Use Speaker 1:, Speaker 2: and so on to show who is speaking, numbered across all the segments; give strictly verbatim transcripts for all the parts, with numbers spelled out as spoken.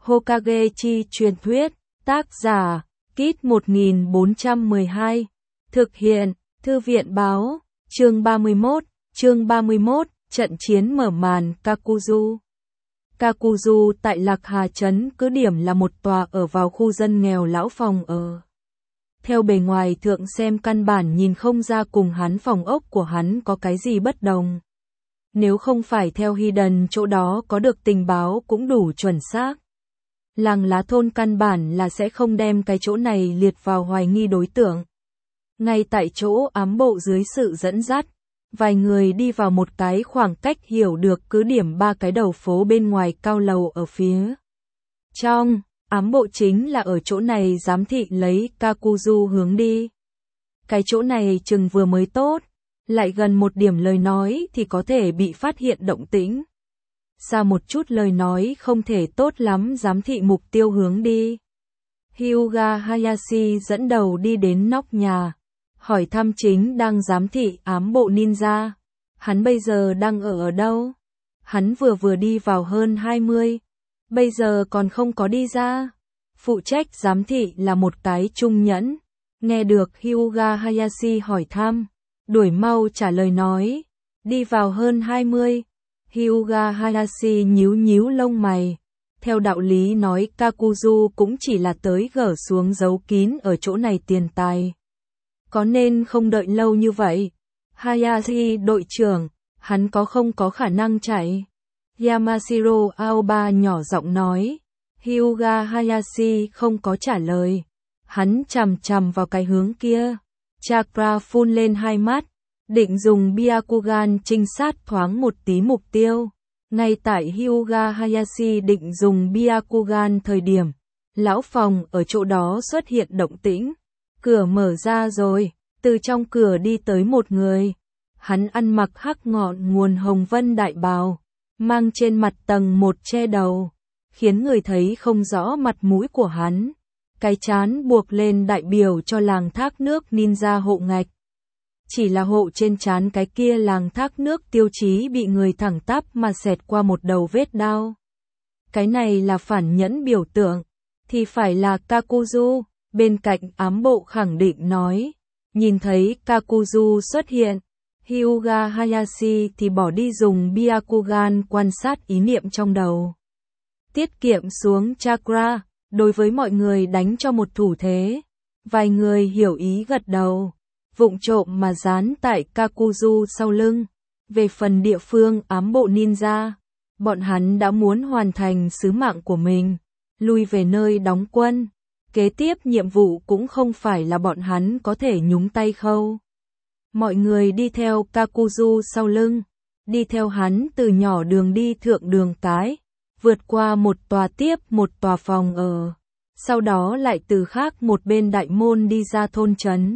Speaker 1: Hokage chi truyền thuyết, tác giả, Kit một nghìn bốn trăm mười hai, thực hiện, Thư viện báo, chương ba mươi mốt, chương ba mươi mốt, trận chiến mở màn Kakuzu. Kakuzu tại Lạc Hà Trấn cứ điểm là một tòa ở vào khu dân nghèo lão phòng ở. Theo bề ngoài thượng xem căn bản nhìn không ra cùng hắn phòng ốc của hắn có cái gì bất đồng. Nếu không phải theo Hidden chỗ đó có được tình báo cũng đủ chuẩn xác. Làng lá thôn căn bản là sẽ không đem cái chỗ này liệt vào hoài nghi đối tượng. Ngay tại chỗ ám bộ dưới sự dẫn dắt, vài người đi vào một cái khoảng cách hiểu được cứ điểm ba cái đầu phố bên ngoài cao lầu ở phía trong. Ám bộ chính là ở chỗ này giám thị lấy Kakuzu hướng đi. Cái chỗ này chừng vừa mới tốt, lại gần một điểm lời nói thì có thể bị phát hiện động tĩnh. Xa một chút lời nói không thể tốt lắm giám thị mục tiêu hướng đi. Hyuga Hayashi dẫn đầu đi đến nóc nhà, hỏi thăm chính đang giám thị ám bộ ninja. Hắn bây giờ đang ở ở đâu? Hắn vừa vừa đi vào hơn hai mươi, bây giờ còn không có đi ra. Phụ trách giám thị là một cái trung nhẫn. Nghe được Hyuga Hayashi hỏi thăm, đuổi mau trả lời nói, đi vào hơn hai mươi. Hyuga Hayashi nhíu nhíu lông mày. Theo đạo lý nói Kakuzu cũng chỉ là tới gỡ xuống giấu kín ở chỗ này tiền tài. Có nên không đợi lâu như vậy? Hayashi đội trưởng, hắn có không có khả năng chạy? Yamashiro Aoba nhỏ giọng nói. Hyuga Hayashi không có trả lời. Hắn chằm chằm vào cái hướng kia. Chakra phun lên hai mắt, định dùng Byakugan trinh sát thoáng một tí mục tiêu. Ngay tại Hyuga Hayashi định dùng Byakugan thời điểm, lão phòng ở chỗ đó xuất hiện động tĩnh. Cửa mở ra rồi, từ trong cửa đi tới một người. Hắn ăn mặc hắc ngọn nguồn hồng vân đại bào, mang trên mặt tầng một che đầu, khiến người thấy không rõ mặt mũi của hắn. Cái trán buộc lên đại biểu cho làng thác nước ninja hộ ngạch. Chỉ là hộ trên trán cái kia làng thác nước tiêu chí bị người thẳng tắp mà xẹt qua một đầu vết đao. Cái này là phản nhẫn biểu tượng, thì phải là Kakuzu. Bên cạnh ám bộ khẳng định nói. Nhìn thấy Kakuzu xuất hiện, Hyuga Hayashi thì bỏ đi dùng Byakugan quan sát ý niệm trong đầu. Tiết kiệm xuống chakra, đối với mọi người đánh cho một thủ thế. Vài người hiểu ý gật đầu, vụng trộm mà dán tại Kakuzu sau lưng. Về phần địa phương ám bộ ninja, bọn hắn đã muốn hoàn thành sứ mạng của mình, lui về nơi đóng quân. Kế tiếp nhiệm vụ cũng không phải là bọn hắn có thể nhúng tay khâu. Mọi người đi theo Kakuzu sau lưng, đi theo hắn từ nhỏ đường đi thượng đường cái, vượt qua một tòa tiếp một tòa phòng ở, sau đó lại từ khác một bên đại môn đi ra thôn trấn.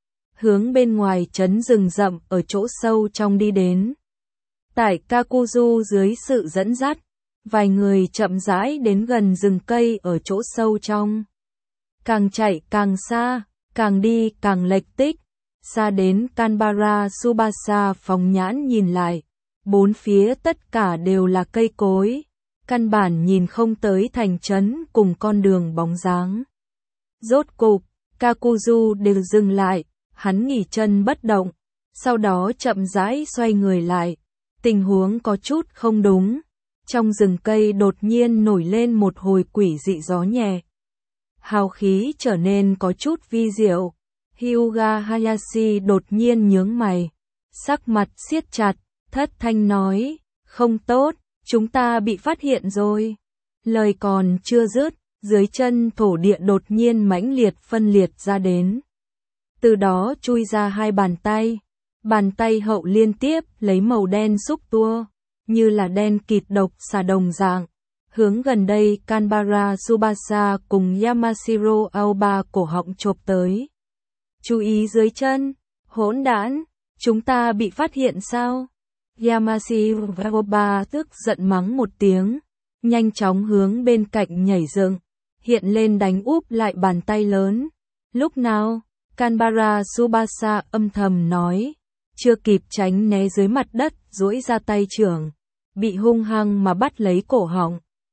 Speaker 1: Hướng bên ngoài trấn rừng rậm ở chỗ sâu trong đi đến. Tại Kakuzu dưới sự dẫn dắt, vài người chậm rãi đến gần rừng cây ở chỗ sâu trong. Càng chạy càng xa, càng đi càng lệch tích, xa đến Kanbara Tsubasa phóng nhãn nhìn lại, bốn phía tất cả đều là cây cối, căn bản nhìn không tới thành trấn cùng con đường bóng dáng. Rốt cục, Kakuzu đều dừng lại, hắn nghỉ chân bất động, sau đó chậm rãi xoay người lại, tình huống có chút không đúng, trong rừng cây đột nhiên nổi lên một hồi quỷ dị gió nhẹ. Hào khí trở nên có chút vi diệu. Hyuga Hayashi đột nhiên nhướng mày, sắc mặt siết chặt, thất thanh nói, không tốt, chúng ta bị phát hiện rồi. Lời còn chưa dứt, dưới chân thổ địa đột nhiên mãnh liệt phân liệt ra đến. Từ đó chui ra hai bàn tay, bàn tay hậu liên tiếp lấy màu đen xúc tua, như là đen kịt độc xà đồng dạng. Hướng gần đây Kanbara Tsubasa cùng Yamashiro Aoba cổ họng chộp tới. Chú ý dưới chân, hỗn đản, chúng ta bị phát hiện sao? Yamashiro Aoba tức giận mắng một tiếng, nhanh chóng hướng bên cạnh nhảy dựng, hiện lên đánh úp lại bàn tay lớn. Lúc nào? Kanbara Tsubasa âm thầm nói, chưa kịp tránh né dưới mặt đất, duỗi ra tay trưởng, bị hung hăng mà bắt lấy cổ họng.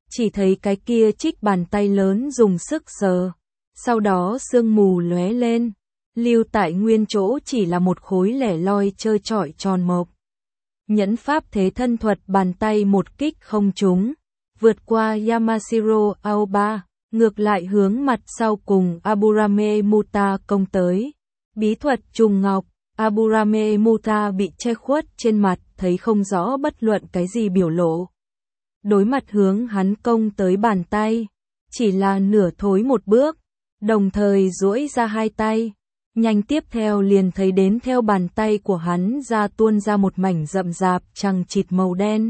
Speaker 1: chỉ thấy cái kia trích bàn tay lớn dùng sức sờ, sau đó sương mù lóe lên, lưu tại nguyên chỗ chỉ là một khối lẻ loi trơ trọi tròn mộc. Nhẫn pháp thế thân thuật bàn tay một kích không trúng, vượt qua Yamashiro Aoba, ngược lại hướng mặt sau cùng Aburame Muta công tới. Bí thuật trùng ngọc, Aburame Muta bị che khuất trên mặt, thấy không rõ bất luận cái gì biểu lộ. Đối mặt hướng hắn công tới bàn tay, chỉ là nửa thối một bước, đồng thời duỗi ra hai tay. Nhanh tiếp theo liền thấy đến theo bàn tay của hắn ra tuôn ra một mảnh rậm rạp chằng chịt màu đen.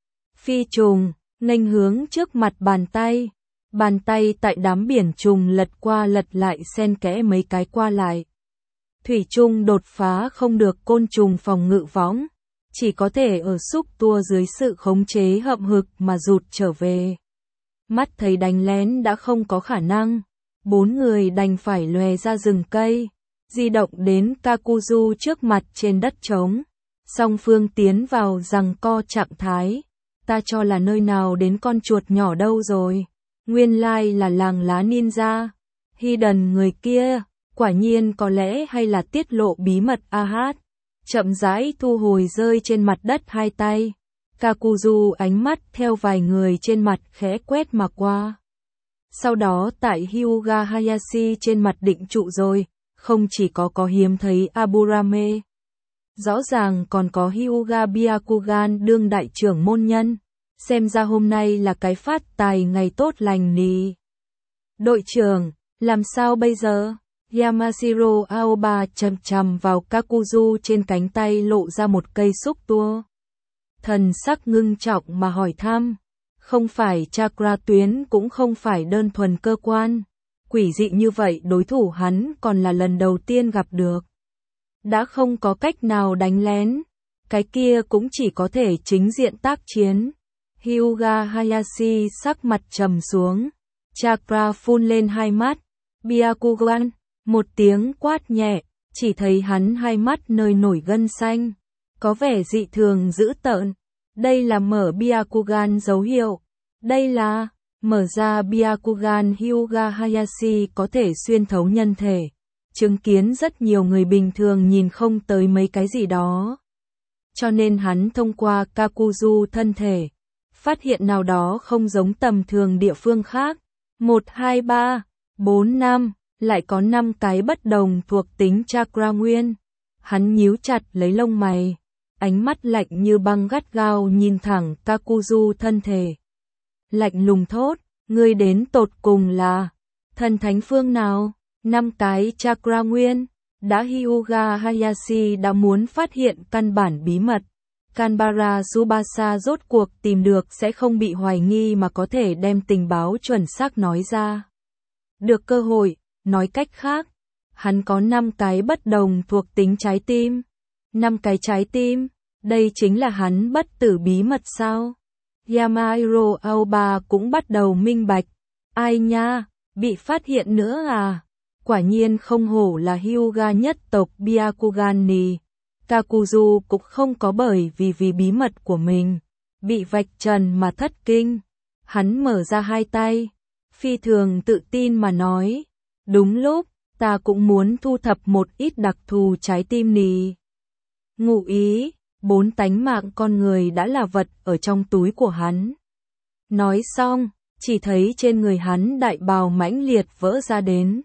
Speaker 1: Phi trùng, nghênh hướng trước mặt bàn tay. Bàn tay tại đám biển trùng lật qua lật lại xen kẽ mấy cái qua lại. Thủy chung đột phá không được côn trùng phòng ngự võng, chỉ có thể ở xúc tua dưới sự khống chế hậm hực mà rụt trở về. Mắt thấy đánh lén đã không có khả năng, bốn người đành phải lòe ra rừng cây, di động đến Kakuzu trước mặt trên đất trống. Song phương tiến vào giằng co trạng thái. Ta cho là nơi nào đến con chuột nhỏ đâu rồi. Nguyên lai là làng lá ninja. Hidden người kia, quả nhiên có lẽ hay là tiết lộ bí mật a hát. Chậm rãi thu hồi rơi trên mặt đất hai tay. Kakuzu ánh mắt theo vài người trên mặt khẽ quét mà qua. Sau đó tại Hyuga Hayashi trên mặt định trụ rồi, không chỉ có có hiếm thấy Aburame. Rõ ràng còn có Hyuga Byakugan đương đại trưởng môn nhân. Xem ra hôm nay là cái phát tài ngày tốt lành nì. Đội trưởng, làm sao bây giờ? Yamashiro Aoba chầm chầm vào Kakuzu trên cánh tay lộ ra một cây xúc tua. Thần sắc ngưng trọng mà hỏi thăm. Không phải chakra tuyến cũng không phải đơn thuần cơ quan. Quỷ dị như vậy đối thủ hắn còn là lần đầu tiên gặp được. Đã không có cách nào đánh lén. Cái kia cũng chỉ có thể chính diện tác chiến. Hyuga Hayashi sắc mặt trầm xuống. Chakra phun lên hai mắt. Byakugan, một tiếng quát nhẹ, chỉ thấy hắn hai mắt nơi nổi gân xanh. Có vẻ dị thường dữ tợn. Đây là mở Byakugan dấu hiệu. Đây là mở ra Byakugan. Hyuga Hayashi có thể xuyên thấu nhân thể. Chứng kiến rất nhiều người bình thường nhìn không tới mấy cái gì đó. Cho nên hắn thông qua Kakuzu thân thể, phát hiện nào đó không giống tầm thường địa phương khác. một, hai, ba, bốn, năm, lại có năm cái bất đồng thuộc tính chakra nguyên. Hắn nhíu chặt lấy lông mày, ánh mắt lạnh như băng gắt gao nhìn thẳng Kakuzu thân thể. Lạnh lùng thốt, ngươi đến tột cùng là thần thánh phương nào? Năm cái chakra nguyên. Đã Hyuga Hayashi đã muốn phát hiện căn bản bí mật. Kanbara Tsubasa rốt cuộc tìm được sẽ không bị hoài nghi mà có thể đem tình báo chuẩn xác nói ra. Được cơ hội, nói cách khác, hắn có năm cái bất đồng thuộc tính trái tim. năm cái trái tim, đây chính là hắn bất tử bí mật sao? Yamashiro Aoba cũng bắt đầu minh bạch. Ai nha, bị phát hiện nữa à? Quả nhiên không hổ là Hyuga nhất tộc Byakugan nì. Kakuzu cũng không có bởi vì vì bí mật của mình bị vạch trần mà thất kinh. Hắn mở ra hai tay, phi thường tự tin mà nói. Đúng lúc, ta cũng muốn thu thập một ít đặc thù trái tim nì. Ngụ ý, bốn tánh mạng con người đã là vật ở trong túi của hắn. Nói xong, chỉ thấy trên người hắn đại bào mãnh liệt vỡ ra đến.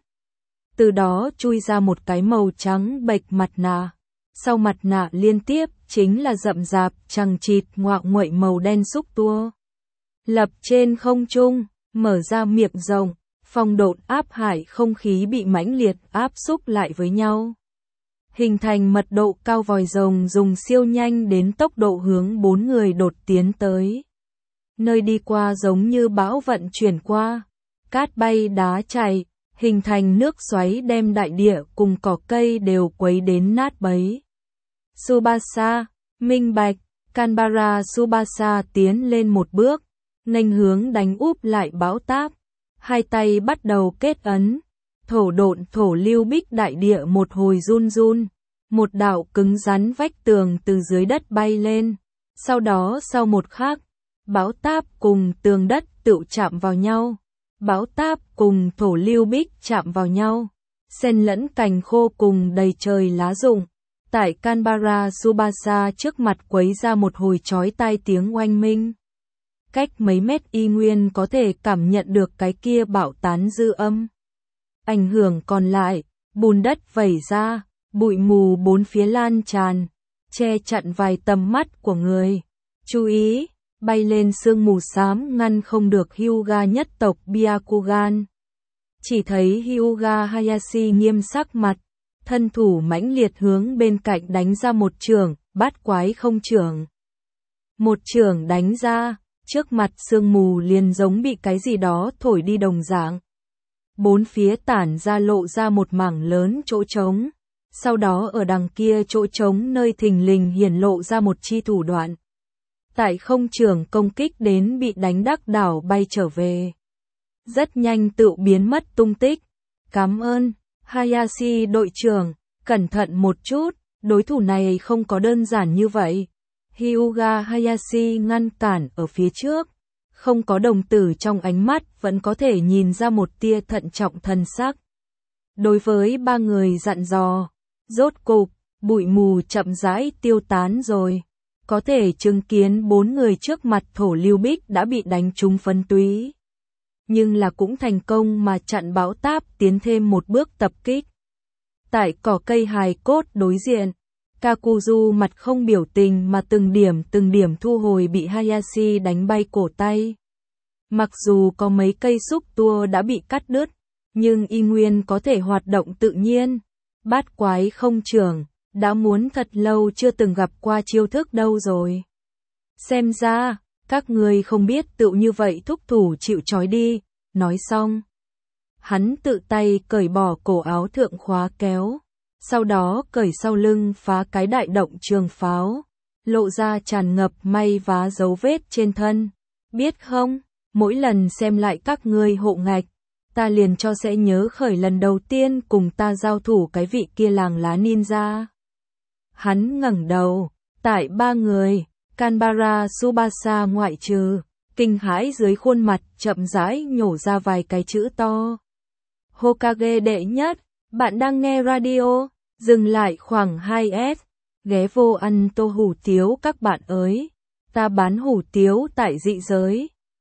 Speaker 1: Từ đó chui ra một cái màu trắng bệch mặt nạ. Sau mặt nạ liên tiếp chính là rậm rạp chằng chịt ngoạo nguậy màu đen xúc tua. Lập trên không trung, mở ra miệng rộng, phong độn áp hải không khí bị mãnh liệt áp xúc lại với nhau. Hình thành mật độ cao vòi rồng dùng siêu nhanh đến tốc độ hướng bốn người đột tiến tới. Nơi đi qua giống như bão vận chuyển qua, cát bay đá chảy, hình thành nước xoáy đem đại địa cùng cỏ cây đều quấy đến nát bấy. Tsubasa, minh bạch, Kanbara Tsubasa tiến lên một bước, nghênh hướng đánh úp lại bão táp. Hai tay bắt đầu kết ấn, thổ độn thổ lưu bích đại địa một hồi run run, một đạo cứng rắn vách tường từ dưới đất bay lên. Sau đó sau một khắc, bão táp cùng tường đất tựu chạm vào nhau. Bão táp cùng thổ lưu bích chạm vào nhau. Xen lẫn cành khô cùng đầy trời lá rụng. Tại Canberra Subasa trước mặt quấy ra một hồi chói tai tiếng oanh minh. Cách mấy mét y nguyên có thể cảm nhận được cái kia bạo tán dư âm. Ảnh hưởng còn lại, bùn đất vẩy ra, bụi mù bốn phía lan tràn, che chặn vài tầm mắt của người. Chú ý, bay lên sương mù xám ngăn không được Hyuga nhất tộc Byakugan. Chỉ thấy Hyuga Hayashi nghiêm sắc mặt, thân thủ mãnh liệt hướng bên cạnh đánh ra một chưởng, bát quái không chưởng. Một chưởng đánh ra, trước mặt sương mù liền giống bị cái gì đó thổi đi đồng dạng. Bốn phía tản ra lộ ra một mảng lớn chỗ trống, sau đó ở đằng kia chỗ trống nơi thình lình hiển lộ ra một chi thủ đoạn. Tại không chưởng công kích đến bị đánh đắc đảo bay trở về. Rất nhanh tự biến mất tung tích. Cảm ơn, Hayashi đội trưởng, cẩn thận một chút, đối thủ này không có đơn giản như vậy. Hyuga Hayashi ngăn cản ở phía trước, không có đồng tử trong ánh mắt vẫn có thể nhìn ra một tia thận trọng thần sắc. Đối với ba người dặn dò, rốt cục, bụi mù chậm rãi tiêu tán rồi. Có thể chứng kiến bốn người trước mặt thổ lưu bích đã bị đánh trúng phấn túy. Nhưng là cũng thành công mà chặn bão táp tiến thêm một bước tập kích. Tại cỏ cây hài cốt đối diện, Kakuzu mặt không biểu tình mà từng điểm từng điểm thu hồi bị Hayashi đánh bay cổ tay. Mặc dù có mấy cây xúc tua đã bị cắt đứt, nhưng y nguyên có thể hoạt động tự nhiên. Bát quái không chưởng, đã muốn thật lâu chưa từng gặp qua chiêu thức đâu rồi. Xem ra, các người không biết tự như vậy thúc thủ chịu trói đi, nói xong. Hắn tự tay cởi bỏ cổ áo thượng khóa kéo, sau đó cởi sau lưng phá cái đại động trường pháo, lộ ra tràn ngập may vá dấu vết trên thân. Biết không, mỗi lần xem lại các ngươi hộ ngạch, ta liền cho sẽ nhớ khởi lần đầu tiên cùng ta giao thủ cái vị kia làng lá ninja. Hắn ngẩng đầu, tại ba người, Canberra Subasa ngoại trừ, kinh hãi dưới khuôn mặt chậm rãi nhổ ra vài cái chữ to. Hokage đệ nhất, bạn đang nghe radio, dừng lại khoảng hai S, ghé vô ăn tô hủ tiếu các bạn ơi, ta bán hủ tiếu tại dị giới.